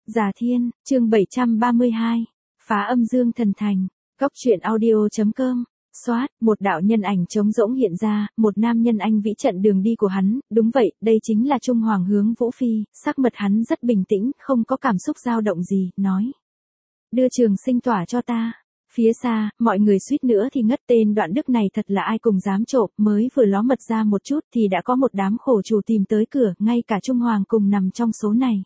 Già Thiên, chương 732, phá âm dương thần thành, góc truyện audio.com. Soát, một đạo nhân ảnh trống rỗng hiện ra, một nam nhân anh vĩ trận đường đi của hắn, đúng vậy, đây chính là Trung Hoàng Hướng Vũ Phi, sắc mặt hắn rất bình tĩnh, không có cảm xúc dao động gì, nói. Đưa Trường Sinh tỏa cho ta. Phía xa, mọi người suýt nữa thì ngất, tên Đoạn Đức này thật là ai cùng dám trộm, mới vừa ló mật ra một chút thì đã có một đám khổ chủ tìm tới cửa, ngay cả Trung Hoàng cùng nằm trong số này.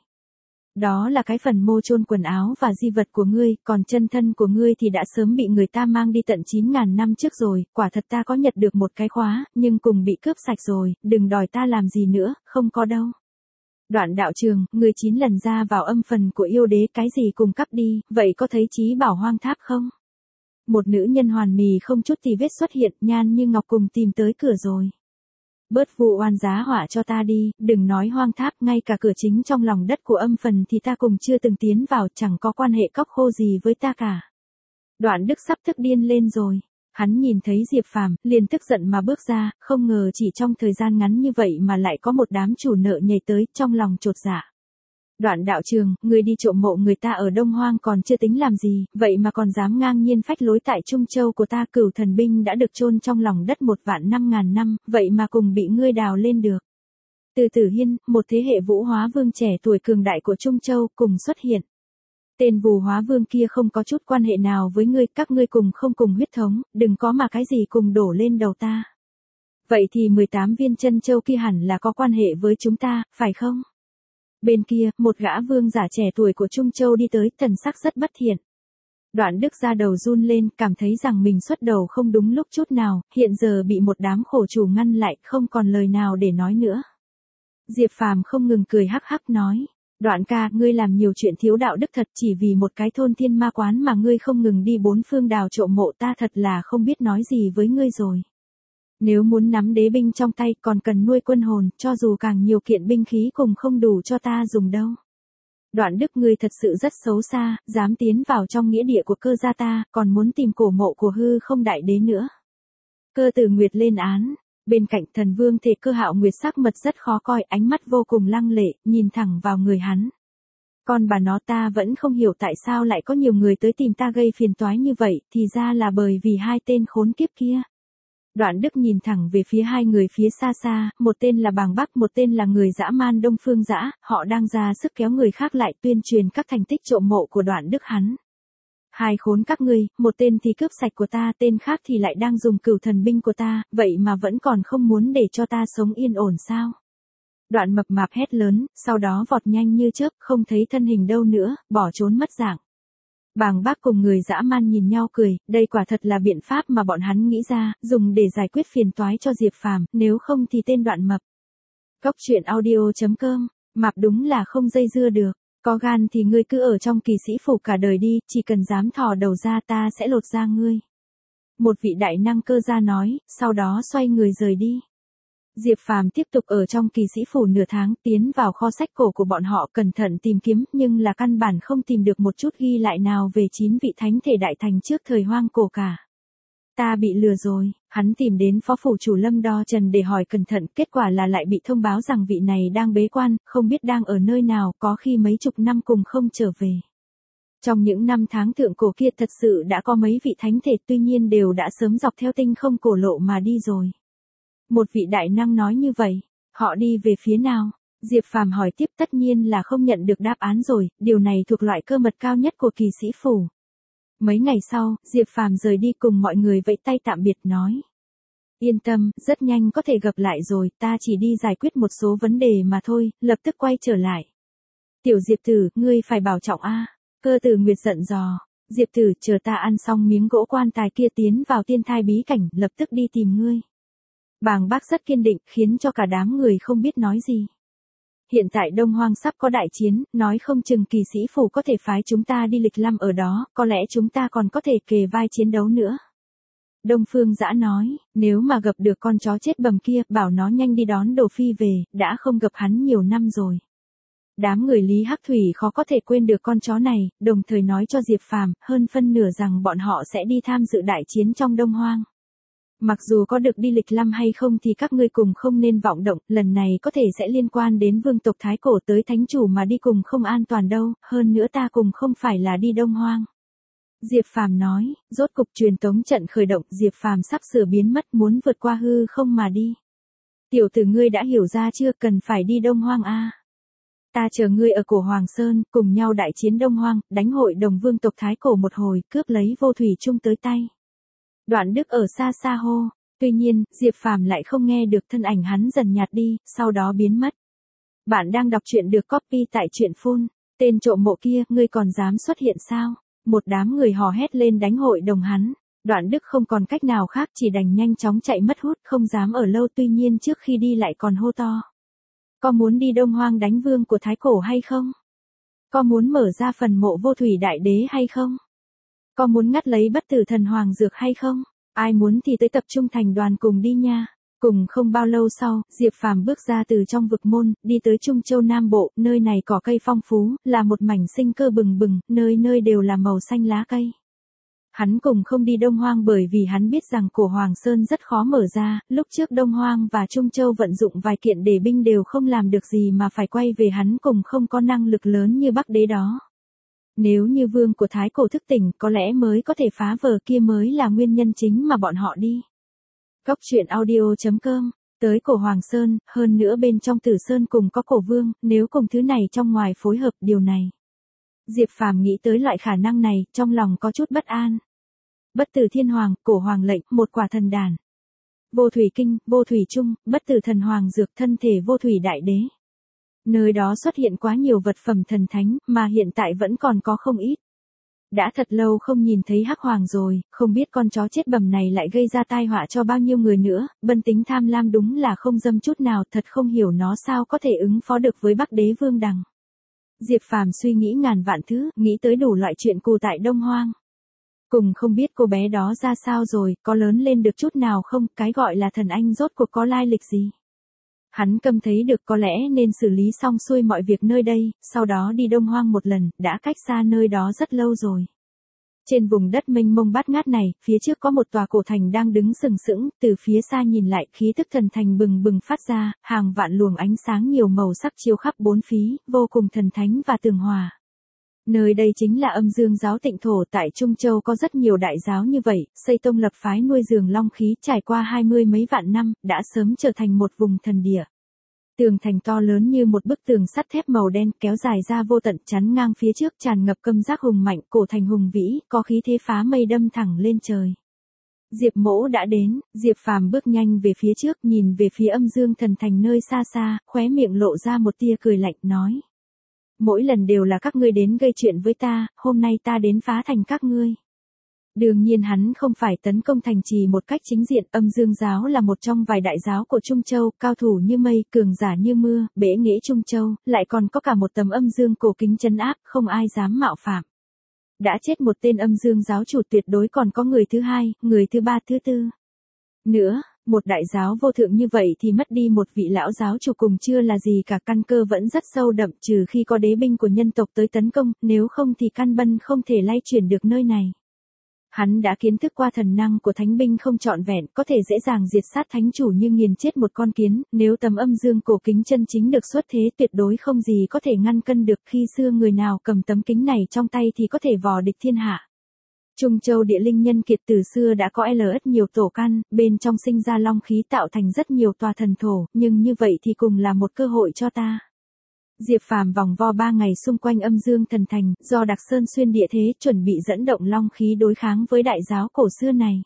Đó là cái phần mô chôn quần áo và di vật của ngươi, còn chân thân của ngươi thì đã sớm bị người ta mang đi tận 9.000 năm trước rồi, quả thật ta có nhặt được một cái khóa, nhưng cùng bị cướp sạch rồi, đừng đòi ta làm gì nữa, không có đâu. Đoạn đạo trường, người 9 lần ra vào âm phần của yêu đế cái gì cùng cắp đi, vậy có thấy Chí Bảo Hoang Tháp không? Một nữ nhân hoàn mì không chút tì vết xuất hiện, nhan như ngọc cùng tìm tới cửa rồi. Bớt vụ oan giá họa cho ta đi, đừng nói Hoang Tháp, ngay cả cửa chính trong lòng đất của âm phần thì ta cùng chưa từng tiến vào, chẳng có quan hệ cóc khô gì với ta cả. Đoạn Đức sắp tức điên lên rồi. Hắn nhìn thấy Diệp Phàm, liền tức giận mà bước ra, không ngờ chỉ trong thời gian ngắn như vậy mà lại có một đám chủ nợ nhảy tới, trong lòng chột dạ. Đoạn đạo trường, người đi trộm mộ người ta ở Đông Hoang còn chưa tính làm gì, vậy mà còn dám ngang nhiên phách lối tại Trung Châu của ta. Cửu thần binh đã được chôn trong lòng đất 1.500.000 năm, vậy mà cùng bị ngươi đào lên được. Từ Tử Hiên, một thế hệ Vũ Hóa Vương trẻ tuổi cường đại của Trung Châu, cùng xuất hiện. Tên Vũ Hóa Vương kia không có chút quan hệ nào với ngươi, các ngươi cùng không cùng huyết thống, đừng có mà cái gì cùng đổ lên đầu ta. Vậy thì 18 viên chân châu kia hẳn là có quan hệ với chúng ta, phải không? Bên kia, một gã vương giả trẻ tuổi của Trung Châu đi tới, thần sắc rất bất thiện. Đoạn Đức ra đầu run lên, cảm thấy rằng mình xuất đầu không đúng lúc chút nào, hiện giờ bị một đám khổ chủ ngăn lại, không còn lời nào để nói nữa. Diệp Phàm không ngừng cười hắc hắc nói, Đoạn ca, ngươi làm nhiều chuyện thiếu đạo đức thật, chỉ vì một cái thôn thiên ma quán mà ngươi không ngừng đi bốn phương đào trộm mộ, ta thật là không biết nói gì với ngươi rồi. Nếu muốn nắm đế binh trong tay còn cần nuôi quân hồn, cho dù càng nhiều kiện binh khí cùng không đủ cho ta dùng đâu. Đoạn Đức, ngươi thật sự rất xấu xa, dám tiến vào trong nghĩa địa của Cơ gia ta, còn muốn tìm cổ mộ của Hư Không Đại Đế nữa. Cơ Tử Nguyệt lên án. Bên cạnh Thần Vương Thể Cơ Hạo Nguyệt sắc mặt rất khó coi, ánh mắt vô cùng lăng lệ, nhìn thẳng vào người hắn. Còn bà nó, ta vẫn không hiểu tại sao lại có nhiều người tới tìm ta gây phiền toái như vậy, thì ra là bởi vì hai tên khốn kiếp kia. Đoạn Đức nhìn thẳng về phía hai người phía xa xa, một tên là Bàng Bắc, một tên là người dã man Đông Phương Dã, họ đang ra sức kéo người khác lại tuyên truyền các thành tích trộm mộ của Đoạn Đức hắn. Hai khốn các ngươi, một tên thì cướp sạch của ta, tên khác thì lại đang dùng cửu thần binh của ta, vậy mà vẫn còn không muốn để cho ta sống yên ổn sao? Đoạn Mập Mạp hét lớn, sau đó vọt nhanh như chớp, không thấy thân hình đâu nữa, bỏ trốn mất dạng. Bàng Bác cùng người dã man nhìn nhau cười, đây quả thật là biện pháp mà bọn hắn nghĩ ra, dùng để giải quyết phiền toái cho Diệp Phàm, nếu không thì tên Đoạn Mập. Góc truyện audio.com, Mạp đúng là không dây dưa được, có gan thì ngươi cứ ở trong Kỳ Sĩ Phủ cả đời đi, chỉ cần dám thò đầu ra ta sẽ lột da ngươi. Một vị đại năng Cơ gia nói, sau đó xoay người rời đi. Diệp Phàm tiếp tục ở trong Kỳ Sĩ Phủ nửa tháng, tiến vào kho sách cổ của bọn họ cẩn thận tìm kiếm, nhưng là căn bản không tìm được một chút ghi lại nào về 9 vị thánh thể đại thành trước thời hoang cổ cả. Ta bị lừa rồi, hắn tìm đến phó phủ chủ Lâm Đo Trần để hỏi cẩn thận, kết quả là lại bị thông báo rằng vị này đang bế quan, không biết đang ở nơi nào, có khi mấy chục năm cùng không trở về. Trong những năm tháng thượng cổ kia thật sự đã có mấy vị thánh thể, tuy nhiên đều đã sớm dọc theo tinh không cổ lộ mà đi rồi. Một vị đại năng nói như vậy, họ đi về phía nào? Diệp Phàm hỏi tiếp, tất nhiên là không nhận được đáp án rồi, điều này thuộc loại cơ mật cao nhất của Kỳ Sĩ Phủ. Mấy ngày sau, Diệp Phàm rời đi cùng mọi người vẫy tay tạm biệt nói. Yên tâm, rất nhanh có thể gặp lại rồi, ta chỉ đi giải quyết một số vấn đề mà thôi, lập tức quay trở lại. Tiểu Diệp Tử, ngươi phải bảo trọng a. Cơ Tử Nguyệt giận dò. Diệp Tử, chờ ta ăn xong miếng gỗ quan tài kia tiến vào tiên thai bí cảnh, lập tức đi tìm ngươi. Bàng Bác rất kiên định, khiến cho cả đám người không biết nói gì. Hiện tại Đông Hoang sắp có đại chiến, nói không chừng Kỳ Sĩ Phủ có thể phái chúng ta đi lịch lâm ở đó, có lẽ chúng ta còn có thể kề vai chiến đấu nữa. Đông Phương Dã nói, nếu mà gặp được con chó chết bầm kia, bảo nó nhanh đi đón Đồ Phi về, đã không gặp hắn nhiều năm rồi. Đám người Lý Hắc Thủy khó có thể quên được con chó này, đồng thời nói cho Diệp Phàm, hơn phân nửa rằng bọn họ sẽ đi tham dự đại chiến trong Đông Hoang. Mặc dù có được đi lịch lâm hay không thì các ngươi cùng không nên vọng động, lần này có thể sẽ liên quan đến vương tộc Thái Cổ tới thánh chủ mà đi cùng không an toàn đâu, hơn nữa ta cùng không phải là đi Đông Hoang. Diệp Phàm nói, rốt cục truyền tống trận khởi động, Diệp Phàm sắp sửa biến mất muốn vượt qua hư không mà đi. Tiểu tử ngươi đã hiểu ra chưa, cần phải đi Đông Hoang a. Ta chờ ngươi ở cổ Hoàng Sơn, cùng nhau đại chiến Đông Hoang, đánh hội đồng vương tộc Thái Cổ một hồi, cướp lấy vô thủy chung tới tay. Đoạn Đức ở xa xa hô, tuy nhiên, Diệp Phàm lại không nghe được, thân ảnh hắn dần nhạt đi, sau đó biến mất. Bạn đang đọc truyện được copy tại truyện phun, tên trộm mộ kia, ngươi còn dám xuất hiện sao? Một đám người hò hét lên đánh hội đồng hắn. Đoạn Đức không còn cách nào khác, chỉ đành nhanh chóng chạy mất hút, không dám ở lâu, tuy nhiên trước khi đi lại còn hô to. Có muốn đi Đông Hoang đánh vương của Thái Cổ hay không? Có muốn mở ra phần mộ vô thủy đại đế hay không? Có muốn ngắt lấy bất tử thần hoàng dược hay không? Ai muốn thì tới tập trung thành đoàn cùng đi nha. Cùng không bao lâu sau, Diệp Phàm bước ra từ trong vực môn, đi tới Trung Châu Nam Bộ, nơi này cỏ cây phong phú, là một mảnh sinh cơ bừng bừng, nơi nơi đều là màu xanh lá cây. Hắn cùng không đi Đông Hoang bởi vì hắn biết rằng cổ Hoàng Sơn rất khó mở ra, lúc trước Đông Hoang và Trung Châu vận dụng vài kiện để binh đều không làm được gì mà phải quay về, hắn cùng không có năng lực lớn như Bắc Đế đó. Nếu như vương của Thái Cổ thức tỉnh, có lẽ mới có thể phá vỡ, kia mới là nguyên nhân chính mà bọn họ đi. Cốc truyện audio.com, tới cổ Hoàng Sơn, hơn nữa bên trong Tử Sơn cùng có cổ vương, nếu cùng thứ này trong ngoài phối hợp điều này. Diệp Phàm nghĩ tới loại khả năng này, trong lòng có chút bất an. Bất tử thiên hoàng, cổ hoàng lệnh, một quả thần đàn. Vô thủy kinh, vô thủy chung, bất tử thần hoàng dược, thân thể vô thủy đại đế. Nơi đó xuất hiện quá nhiều vật phẩm thần thánh, mà hiện tại vẫn còn có không ít. Đã thật lâu không nhìn thấy hắc hoàng rồi, không biết con chó chết bầm này lại gây ra tai họa cho bao nhiêu người nữa, bân tính tham lam đúng là không dâm chút nào, thật không hiểu nó sao có thể ứng phó được với Bắc Đế Vương Đằng. Diệp Phàm suy nghĩ ngàn vạn thứ, nghĩ tới đủ loại chuyện cù tại Đông Hoang. Cùng không biết cô bé đó ra sao rồi, có lớn lên được chút nào không, cái gọi là thần anh rốt cuộc có lai lịch gì. Hắn cầm thấy được có lẽ nên xử lý xong xuôi mọi việc nơi đây, sau đó đi Đông Hoang một lần, đã cách xa nơi đó rất lâu rồi. Trên vùng đất mênh mông bát ngát này, phía trước có một tòa cổ thành đang đứng sừng sững, từ phía xa nhìn lại, khí tức thần thành bừng bừng phát ra, hàng vạn luồng ánh sáng nhiều màu sắc chiếu khắp bốn phía, vô cùng thần thánh và tường hòa. Nơi đây chính là Âm Dương giáo tịnh thổ, tại Trung Châu có rất nhiều đại giáo như vậy, xây tông lập phái nuôi dưỡng long khí, trải qua 20 mấy vạn năm, đã sớm trở thành một vùng thần địa. Tường thành to lớn như một bức tường sắt thép màu đen kéo dài ra vô tận, chắn ngang phía trước, tràn ngập câm giác hùng mạnh, cổ thành hùng vĩ, có khí thế phá mây đâm thẳng lên trời. Diệp Mỗ đã đến, Diệp Phàm bước nhanh về phía trước, nhìn về phía Âm Dương thần thành nơi xa xa, khóe miệng lộ ra một tia cười lạnh, nói. Mỗi lần đều là các ngươi đến gây chuyện với ta, hôm nay ta đến phá thành các ngươi. Đương nhiên hắn không phải tấn công thành trì một cách chính diện, Âm Dương giáo là một trong vài đại giáo của Trung Châu, cao thủ như mây, cường giả như mưa, bẽ nghễ Trung Châu, lại còn có cả một tấm âm dương cổ kính trấn áp, không ai dám mạo phạm. Đã chết một tên Âm Dương giáo chủ, tuyệt đối còn có người thứ hai, người thứ ba, thứ tư. Nữa, một đại giáo vô thượng như vậy thì mất đi một vị lão giáo chủ cùng chưa là gì cả, căn cơ vẫn rất sâu đậm, trừ khi có đế binh của nhân tộc tới tấn công, nếu không thì căn bân không thể lay chuyển được nơi này. Hắn đã kiến thức qua thần năng của thánh binh không trọn vẹn, có thể dễ dàng diệt sát thánh chủ như nghiền chết một con kiến, nếu tấm âm dương cổ kính chân chính được xuất thế tuyệt đối không gì có thể ngăn cân được, khi xưa người nào cầm tấm kính này trong tay thì có thể vò địch thiên hạ. Trung Châu địa linh nhân kiệt từ xưa đã có LS nhiều tổ căn, bên trong sinh ra long khí tạo thành rất nhiều tòa thần thổ, nhưng như vậy thì cùng là một cơ hội cho ta. Diệp Phàm vòng vo 3 ngày xung quanh Âm Dương thần thành, do đặc sơn xuyên địa thế, chuẩn bị dẫn động long khí đối kháng với đại giáo cổ xưa này.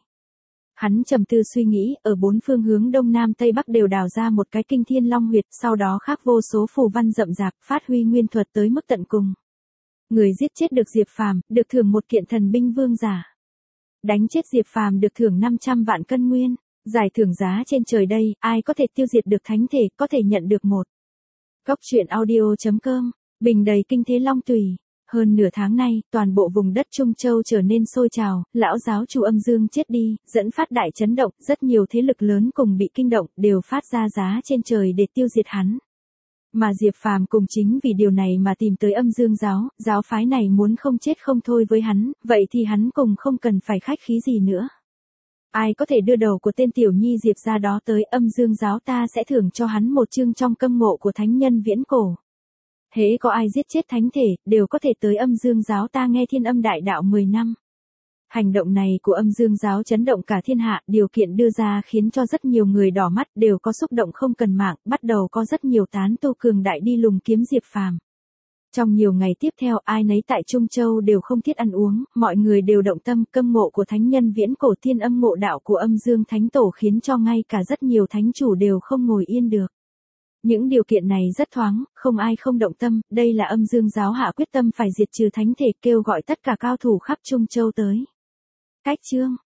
Hắn trầm tư suy nghĩ, ở bốn phương hướng đông nam tây bắc đều đào ra một cái kinh thiên long huyệt, sau đó khắc vô số phù văn rậm rạp, phát huy nguyên thuật tới mức tận cùng. Người giết chết được Diệp Phàm, được thưởng một kiện thần binh vương giả. Đánh chết Diệp Phàm được thưởng 500 vạn cân nguyên, giải thưởng giá trên trời đây, ai có thể tiêu diệt được thánh thể, có thể nhận được một. Cốc truyện audio.com, bình đầy kinh thế long tùy. Hơn nửa tháng nay, toàn bộ vùng đất Trung Châu trở nên sôi trào, lão giáo chủ Âm Dương chết đi, dẫn phát đại chấn động, rất nhiều thế lực lớn cùng bị kinh động, đều phát ra giá trên trời để tiêu diệt hắn. Mà Diệp Phàm cùng chính vì điều này mà tìm tới Âm Dương giáo, giáo phái này muốn không chết không thôi với hắn, vậy thì hắn cùng không cần phải khách khí gì nữa. Ai có thể đưa đầu của tên tiểu nhi Diệp ra đó tới Âm Dương giáo ta sẽ thưởng cho hắn một chương trong câm ngộ của thánh nhân viễn cổ. Hễ có ai giết chết thánh thể, đều có thể tới Âm Dương giáo ta nghe Thiên Âm đại đạo 10 năm. Hành động này của Âm Dương giáo chấn động cả thiên hạ, điều kiện đưa ra khiến cho rất nhiều người đỏ mắt đều có xúc động không cần mạng, bắt đầu có rất nhiều tán tu cường đại đi lùng kiếm Diệp Phàm. Trong nhiều ngày tiếp theo ai nấy tại Trung Châu đều không thiết ăn uống, mọi người đều động tâm câm ngộ của thánh nhân viễn cổ Thiên Âm ngộ đạo của Âm Dương Thánh Tổ khiến cho ngay cả rất nhiều thánh chủ đều không ngồi yên được. Những điều kiện này rất thoáng, không ai không động tâm, đây là Âm Dương giáo hạ quyết tâm phải diệt trừ thánh thể kêu gọi tất cả cao thủ khắp Trung Châu tới. Cách chương